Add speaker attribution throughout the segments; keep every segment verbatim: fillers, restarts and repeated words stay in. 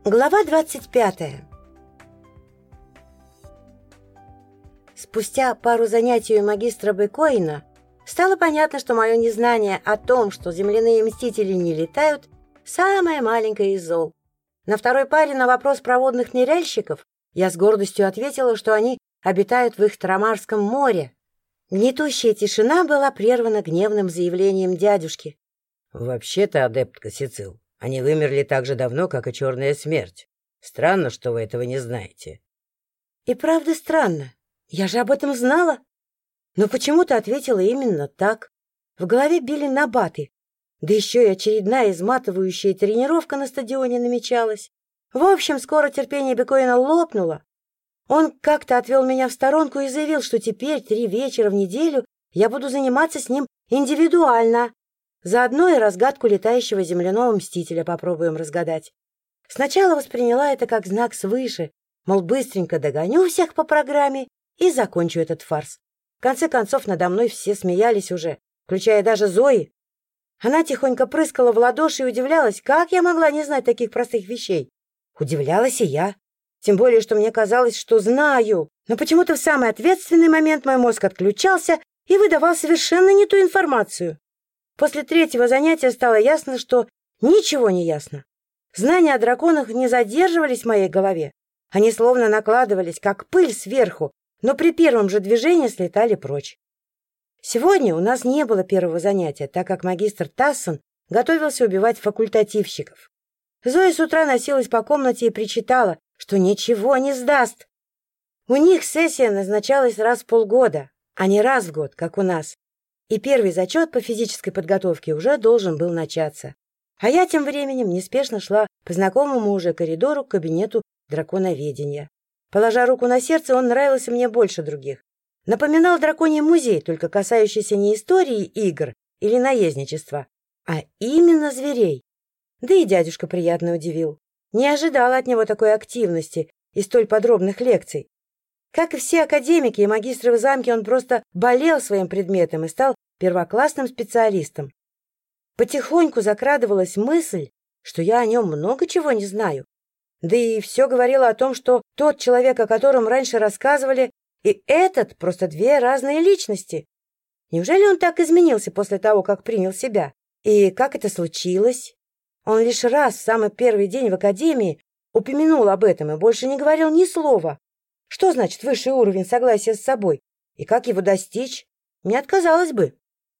Speaker 1: Глава двадцать пятая. Спустя пару занятий у магистра Бекоина стало понятно, что мое незнание о том, что земляные мстители не летают, самое маленькое из зол. На второй паре на вопрос проводных ныряльщиков я с гордостью ответила, что они обитают в их Тарамарском море. Гнетущая тишина была прервана гневным заявлением дядюшки.
Speaker 2: «Вообще-то, адептка Сицил, они вымерли так же давно, как и Черная Смерть. Странно, что вы этого не знаете».
Speaker 1: И правда странно. Я же об этом знала. Но почему-то ответила именно так. В голове били набаты. Да еще и очередная изматывающая тренировка на стадионе намечалась. В общем, скоро терпение Бекоина лопнуло. Он как-то отвел меня в сторонку и заявил, что теперь три вечера в неделю я буду заниматься с ним индивидуально. Заодно и разгадку летающего земляного мстителя попробуем разгадать. Сначала восприняла это как знак свыше, мол, быстренько догоню всех по программе и закончу этот фарс. В конце концов, надо мной все смеялись уже, включая даже Зои. Она тихонько прыскала в ладоши и удивлялась, как я могла не знать таких простых вещей. Удивлялась и я. Тем более, что мне казалось, что знаю. Но почему-то в самый ответственный момент мой мозг отключался и выдавал совершенно не ту информацию. После третьего занятия стало ясно, что ничего не ясно. Знания о драконах не задерживались в моей голове. Они словно накладывались, как пыль сверху, но при первом же движении слетали прочь. Сегодня у нас не было первого занятия, так как магистр Тассон готовился убивать факультативщиков. Зоя с утра носилась по комнате и причитала, что ничего не сдаст. У них сессия назначалась раз в полгода, а не раз в год, как у нас. И первый зачет по физической подготовке уже должен был начаться. А я тем временем неспешно шла по знакомому уже коридору к кабинету драконоведения. Положа руку на сердце, он нравился мне больше других. Напоминал драконий музей, только касающийся не истории игр или наездничества, а именно зверей. Да и дядюшка приятно удивил. Не ожидала от него такой активности и столь подробных лекций. Как и все академики и магистры в замке, он просто болел своим предметом и стал первоклассным специалистом. Потихоньку закрадывалась мысль, что я о нем много чего не знаю. Да и все говорило о том, что тот человек, о котором раньше рассказывали, и этот просто две разные личности. Неужели он так изменился после того, как принял себя? И как это случилось? Он лишь раз в самый первый день в академии упомянул об этом и больше не говорил ни слова. Что значит высший уровень согласия с собой? И как его достичь? Не отказалась бы.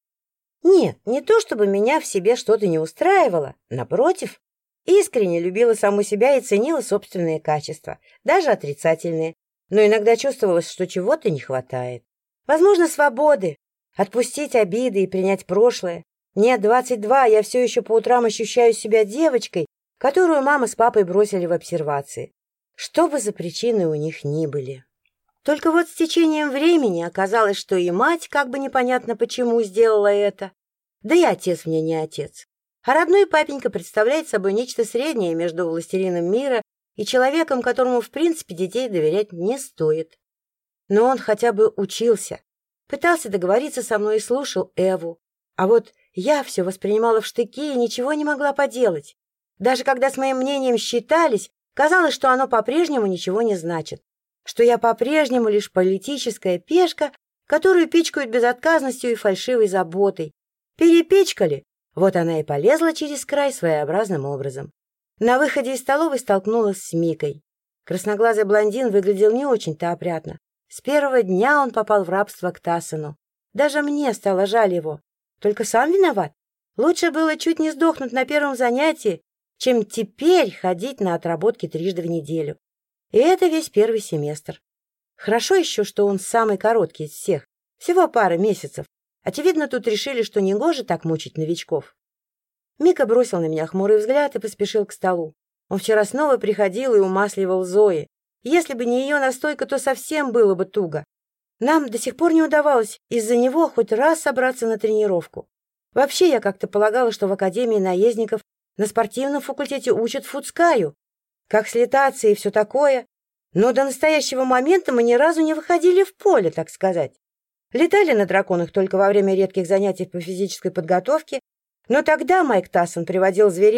Speaker 1: Нет, не то чтобы меня в себе что-то не устраивало. Напротив, искренне любила саму себя и ценила собственные качества, даже отрицательные. Но иногда чувствовалось, что чего-то не хватает. Возможно, свободы, отпустить обиды и принять прошлое. Мне двадцать два, я все еще по утрам ощущаю себя девочкой, которую мама с папой бросили в обсервации. Что бы за причины у них ни были. Только вот с течением времени оказалось, что и мать как бы непонятно почему сделала это. Да и отец мне не отец. А родной папенька представляет собой нечто среднее между властелином мира и человеком, которому в принципе детей доверять не стоит. Но он хотя бы учился, пытался договориться со мной и слушал Эву. А вот я все воспринимала в штыки и ничего не могла поделать. Даже когда с моим мнением считались, казалось, что оно по-прежнему ничего не значит, что я по-прежнему лишь политическая пешка, которую пичкают безотказностью и фальшивой заботой. Перепичкали, вот она и полезла через край своеобразным образом. На выходе из столовой столкнулась с Микой. Красноглазый блондин выглядел не очень-то опрятно. С первого дня он попал в рабство к Тассону. Даже мне стало жаль его. Только сам виноват. Лучше было чуть не сдохнуть на первом занятии, чем теперь ходить на отработки трижды в неделю. И это весь первый семестр. Хорошо еще, что он самый короткий из всех. Всего пара месяцев. Очевидно, тут решили, что негоже так мучить новичков. Мика бросил на меня хмурый взгляд и поспешил к столу. Он вчера снова приходил и умасливал Зои. Если бы не ее настойка, то совсем было бы туго. Нам до сих пор не удавалось из-за него хоть раз собраться на тренировку. Вообще, я как-то полагала, что в Академии наездников на спортивном факультете учат футскаю, как слетаться и все такое. Но до настоящего момента мы ни разу не выходили в поле, так сказать. Летали на драконах только во время редких занятий по физической подготовке, но тогда Майк Тассон приводил зверей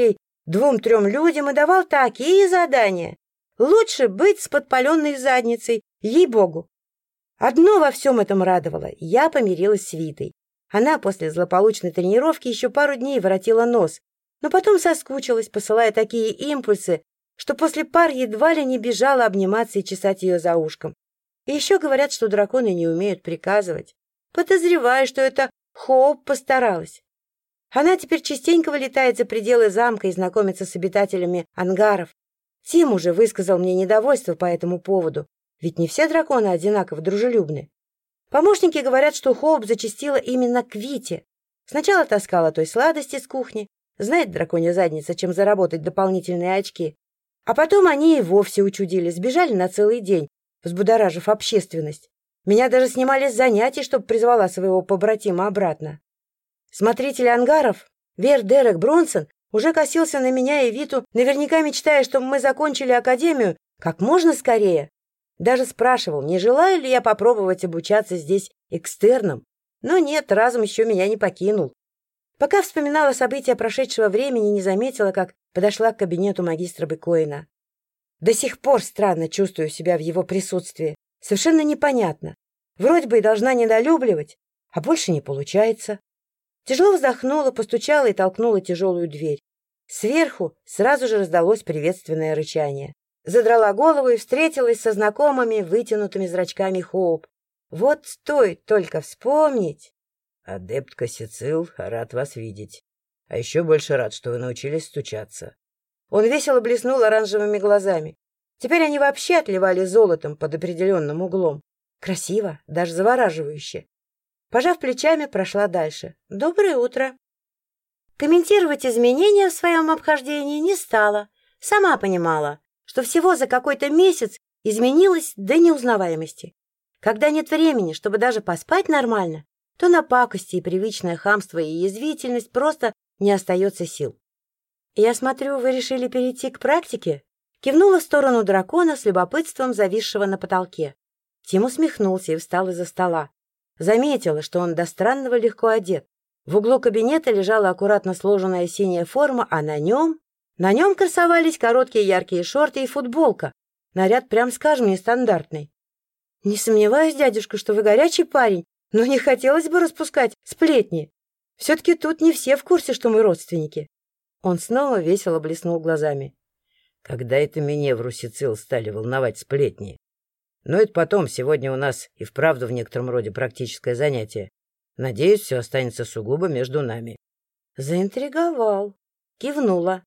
Speaker 1: двум-трем людям и давал такие задания. Лучше быть с подпаленной задницей, ей-богу. Одно во всем этом радовало. Я помирилась с Витой. Она после злополучной тренировки еще пару дней воротила нос, но потом соскучилась, посылая такие импульсы, что после пар едва ли не бежала обниматься и чесать ее за ушком. И еще говорят, что драконы не умеют приказывать. Подозреваю, что это Хоуп постаралась. Она теперь частенько вылетает за пределы замка и знакомится с обитателями ангаров. Тим уже высказал мне недовольство по этому поводу, ведь не все драконы одинаково дружелюбны. Помощники говорят, что Хоуп зачастила именно к Вите. Сначала таскала той сладости с кухни, знает драконья задница, чем заработать дополнительные очки. А потом они и вовсе учудили, сбежали на целый день, взбудоражив общественность. Меня даже снимали с занятий, чтобы призвала своего побратима обратно. Смотритель ангаров, Вер Дерек Бронсон, уже косился на меня и Виту, наверняка мечтая, чтобы мы закончили академию как можно скорее. Даже спрашивал, не желаю ли я попробовать обучаться здесь экстерном. Но нет, разум еще меня не покинул. Пока вспоминала события прошедшего времени, не заметила, как подошла к кабинету магистра Бекоина. До сих пор странно чувствую себя в его присутствии. Совершенно непонятно. Вроде бы и должна недолюбливать, а больше не получается. Тяжело вздохнула, постучала и толкнула тяжелую дверь. Сверху сразу же раздалось приветственное рычание. Задрала голову и встретилась со знакомыми вытянутыми зрачками Хоуп. Вот стоит только вспомнить.
Speaker 2: Адептка Сицил, рад вас видеть. А еще больше рад, что вы научились стучаться.
Speaker 1: Он весело блеснул оранжевыми глазами. Теперь они вообще отливали золотом под определенным углом. Красиво, даже завораживающе. Пожав плечами, прошла дальше. Доброе утро. Комментировать изменения в своем обхождении не стала. Сама понимала, что всего за какой-то месяц изменилась до неузнаваемости. Когда нет времени, чтобы даже поспать нормально, то на пакости и привычное хамство и язвительность просто не остается сил. «Я смотрю, вы решили перейти к практике?» Кивнула в сторону дракона с любопытством, зависшего на потолке. Тим усмехнулся и встал из-за стола. Заметила, что он до странного легко одет. В углу кабинета лежала аккуратно сложенная синяя форма, а на нем... На нем красовались короткие яркие шорты и футболка. Наряд, прям скажем, нестандартный. «Не сомневаюсь, дядюшка, что вы горячий парень, но не хотелось бы распускать сплетни. Все-таки тут не все в курсе, что мы родственники». Он снова весело блеснул глазами.
Speaker 2: Когда это Миневру Сицил стали волновать сплетни? Но это потом, сегодня у нас и вправду в некотором роде практическое занятие. Надеюсь, все останется сугубо между нами.
Speaker 1: Заинтриговал. Кивнула.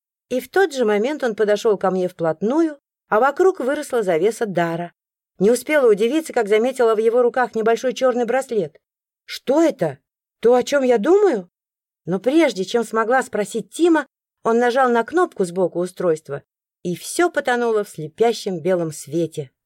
Speaker 1: И в тот же момент он подошел ко мне вплотную, а вокруг выросла завеса дара. Не успела удивиться, как заметила в его руках небольшой черный браслет. Что это? То, о чем я думаю? Но прежде чем смогла спросить Тима, он нажал на кнопку сбоку устройства, и все потонуло в слепящем белом свете.